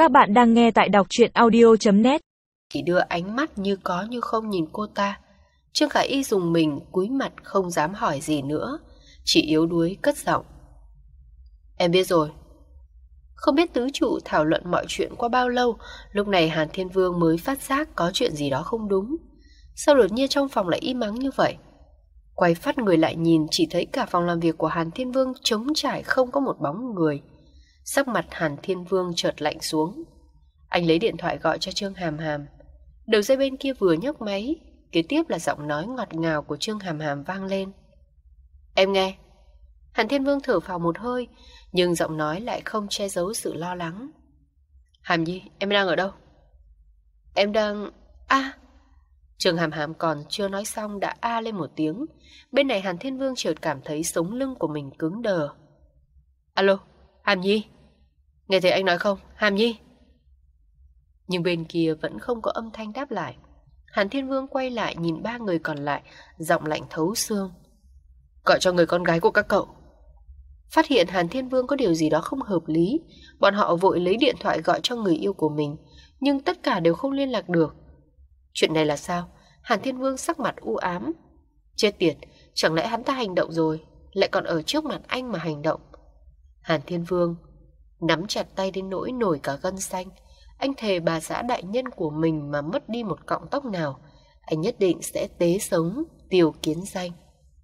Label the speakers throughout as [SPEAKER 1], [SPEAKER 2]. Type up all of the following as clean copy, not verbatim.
[SPEAKER 1] Các bạn đang nghe tại đọc truyện audio.net.
[SPEAKER 2] Chỉ đưa ánh mắt như có như không nhìn cô ta. Trương Khả Y dùng mình cúi mặt không dám hỏi gì nữa, chỉ yếu đuối cất giọng. Em biết rồi. Không biết tứ trụ thảo luận mọi chuyện qua bao lâu, lúc này Hàn Thiên Vương mới phát giác có chuyện gì đó không đúng. Sao đột nhiên trong phòng lại im ắng như vậy? Quay phát người lại nhìn, chỉ thấy cả phòng làm việc của Hàn Thiên Vương trống trải, không có một bóng người. Sắc mặt Hàn Thiên Vương chợt lạnh xuống. Anh lấy điện thoại gọi cho Trương Hàm Hàm. Đầu dây bên kia vừa nhấc máy, kế tiếp là giọng nói ngọt ngào của Trương Hàm Hàm vang lên. Em nghe. Hàn Thiên Vương thở phào một hơi, nhưng giọng nói lại không che giấu sự lo lắng. Hàm Nhi, em đang ở đâu? Em đang... Trương Hàm Hàm còn chưa nói xong đã lên một tiếng. Bên này Hàn Thiên Vương chợt cảm thấy sống lưng của mình cứng đờ. Alo, Hàm Nhi. Nghe thấy anh nói không, Hàm Nhi? Nhưng bên kia vẫn không có âm thanh đáp lại. Hàn Thiên Vương quay lại nhìn ba người còn lại, giọng lạnh thấu xương. Gọi cho người con gái của các cậu. Phát hiện Hàn Thiên Vương có điều gì đó không hợp lý, bọn họ vội lấy điện thoại gọi cho người yêu của mình, nhưng tất cả đều không liên lạc được. Chuyện này là sao? Hàn Thiên Vương sắc mặt u ám. Chết tiệt, chẳng lẽ hắn ta hành động rồi, lại còn ở trước mặt anh mà hành động? Hàn Thiên Vương nắm chặt tay đến nỗi nổi cả gân xanh. Anh thề bà xã đại nhân của mình mà mất đi một cọng tóc nào, anh nhất định sẽ tế sống Tiêu Kiến Danh.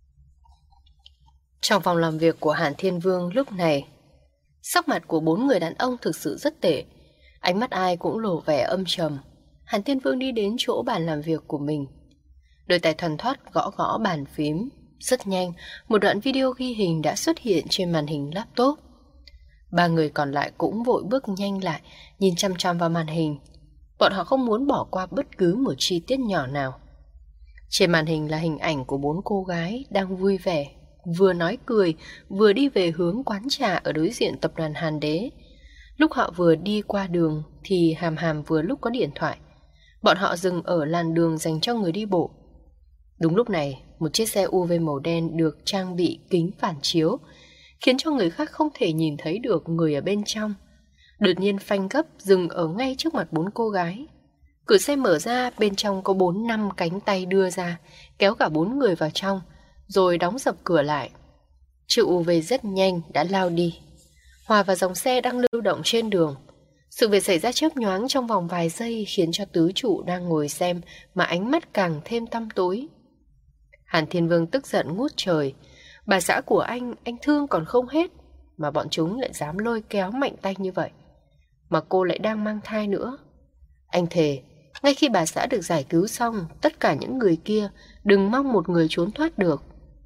[SPEAKER 2] Trong phòng làm việc của Hàn Thiên Vương lúc này, sắc mặt của bốn người đàn ông thực sự rất tệ. Ánh mắt ai cũng lộ vẻ âm trầm. Hàn Thiên Vương đi đến chỗ bàn làm việc của mình, đôi tay thoăn thoắt gõ gõ bàn phím. Rất nhanh, một đoạn video ghi hình đã xuất hiện trên màn hình laptop. Ba người còn lại cũng vội bước nhanh lại, nhìn chăm chăm vào màn hình. Bọn họ không muốn bỏ qua bất cứ một chi tiết nhỏ nào. Trên màn hình là hình ảnh của bốn cô gái đang vui vẻ, vừa nói cười, vừa đi về hướng quán trà ở đối diện tập đoàn Hàn Đế. Lúc họ vừa đi qua đường thì Hàm Hàm vừa lúc có điện thoại. Bọn họ dừng ở làn đường dành cho người đi bộ. Đúng lúc này, một chiếc xe UV màu đen được trang bị kính phản chiếu, khiến cho người khác không thể nhìn thấy được người ở bên trong. Đột nhiên phanh gấp dừng ở ngay trước mặt bốn cô gái. Cửa xe mở ra, bên trong có 4-5 cánh tay đưa ra, kéo cả bốn người vào trong, rồi đóng sập cửa lại. Chiếc UV rất nhanh đã lao đi, hòa vào dòng xe đang lưu động trên đường. Sự việc xảy ra chớp nhoáng trong vòng vài giây khiến cho tứ trụ đang ngồi xem mà ánh mắt càng thêm tăm tối. Hàn Thiên Vương tức giận ngút trời. Bà xã của anh thương còn không hết, mà bọn chúng lại dám lôi kéo mạnh tay như vậy. Mà cô lại đang mang thai nữa. Anh thề, ngay khi bà xã được giải cứu xong, tất cả những người kia đừng mong một người trốn thoát được.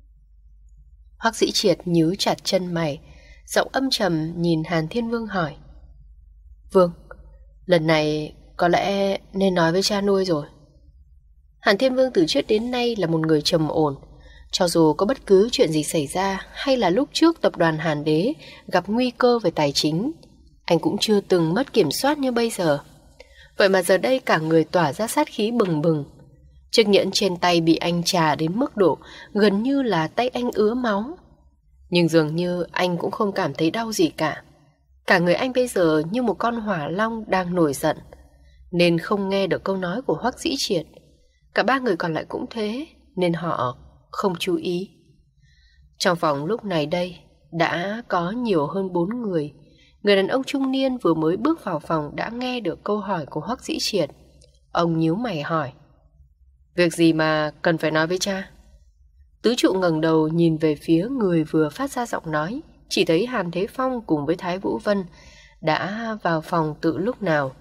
[SPEAKER 2] Hoắc Dĩ Triệt nhíu chặt chân mày, giọng âm trầm nhìn Hàn Thiên Vương hỏi. Vương, lần này có lẽ nên nói với cha nuôi rồi. Hàn Thiên Vương từ trước đến nay là một người trầm ổn. Cho dù có bất cứ chuyện gì xảy ra, hay là lúc trước tập đoàn Hàn Đế gặp nguy cơ về tài chính, anh cũng chưa từng mất kiểm soát như bây giờ. Vậy mà giờ đây cả người tỏa ra sát khí bừng bừng. Chiếc nhẫn trên tay bị anh chà đến mức độ gần như là tay anh ứa máu. Nhưng dường như anh cũng không cảm thấy đau gì cả. Cả người anh bây giờ như một con hỏa long đang nổi giận, nên không nghe được câu nói của Hoắc Dĩ Triệt. Cả ba người còn lại cũng thế, nên họ không chú ý. Trong phòng lúc này đây đã có nhiều hơn 4 người. Người đàn ông trung niên vừa mới bước vào phòng đã nghe được câu hỏi của Hoắc Dĩ Triệt. Ông nhíu mày hỏi. Việc gì mà cần phải nói với cha? Tứ trụ ngẩng đầu nhìn về phía người vừa phát ra giọng nói, chỉ thấy Hàn Thế Phong cùng với Thái Vũ Vân đã vào phòng từ lúc nào.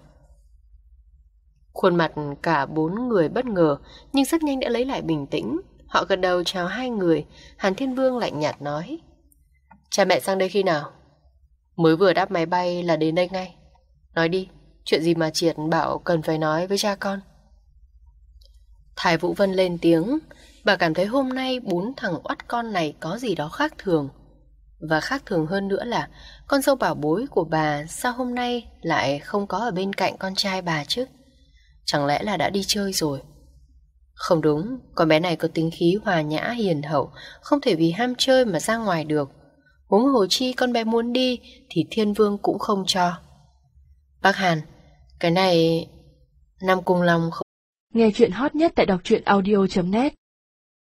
[SPEAKER 2] Khuôn mặt cả 4 người bất ngờ, nhưng rất nhanh đã lấy lại bình tĩnh. Họ gật đầu chào hai người. Hàn Thiên Vương lạnh nhạt nói. Cha mẹ sang đây khi nào? Mới vừa đáp máy bay là đến đây ngay. Nói đi, chuyện gì mà Triệt bảo cần phải nói với cha con? Thái Vũ Vân lên tiếng. Bà cảm thấy hôm nay 4 thằng oắt con này có gì đó khác thường. Và khác thường hơn nữa là con dâu bảo bối của bà sao hôm nay lại không có ở bên cạnh con trai bà chứ? Chẳng lẽ là đã đi chơi rồi? Không đúng, con bé này có tính khí hòa nhã hiền hậu, không thể vì ham chơi mà ra ngoài được. Huống hồ chi con bé muốn đi thì Thiên Vương cũng không cho. Bác Hàn, cái này Nam Cung Long không...
[SPEAKER 1] Nghe chuyện hot nhất tại đọc truyện audio.net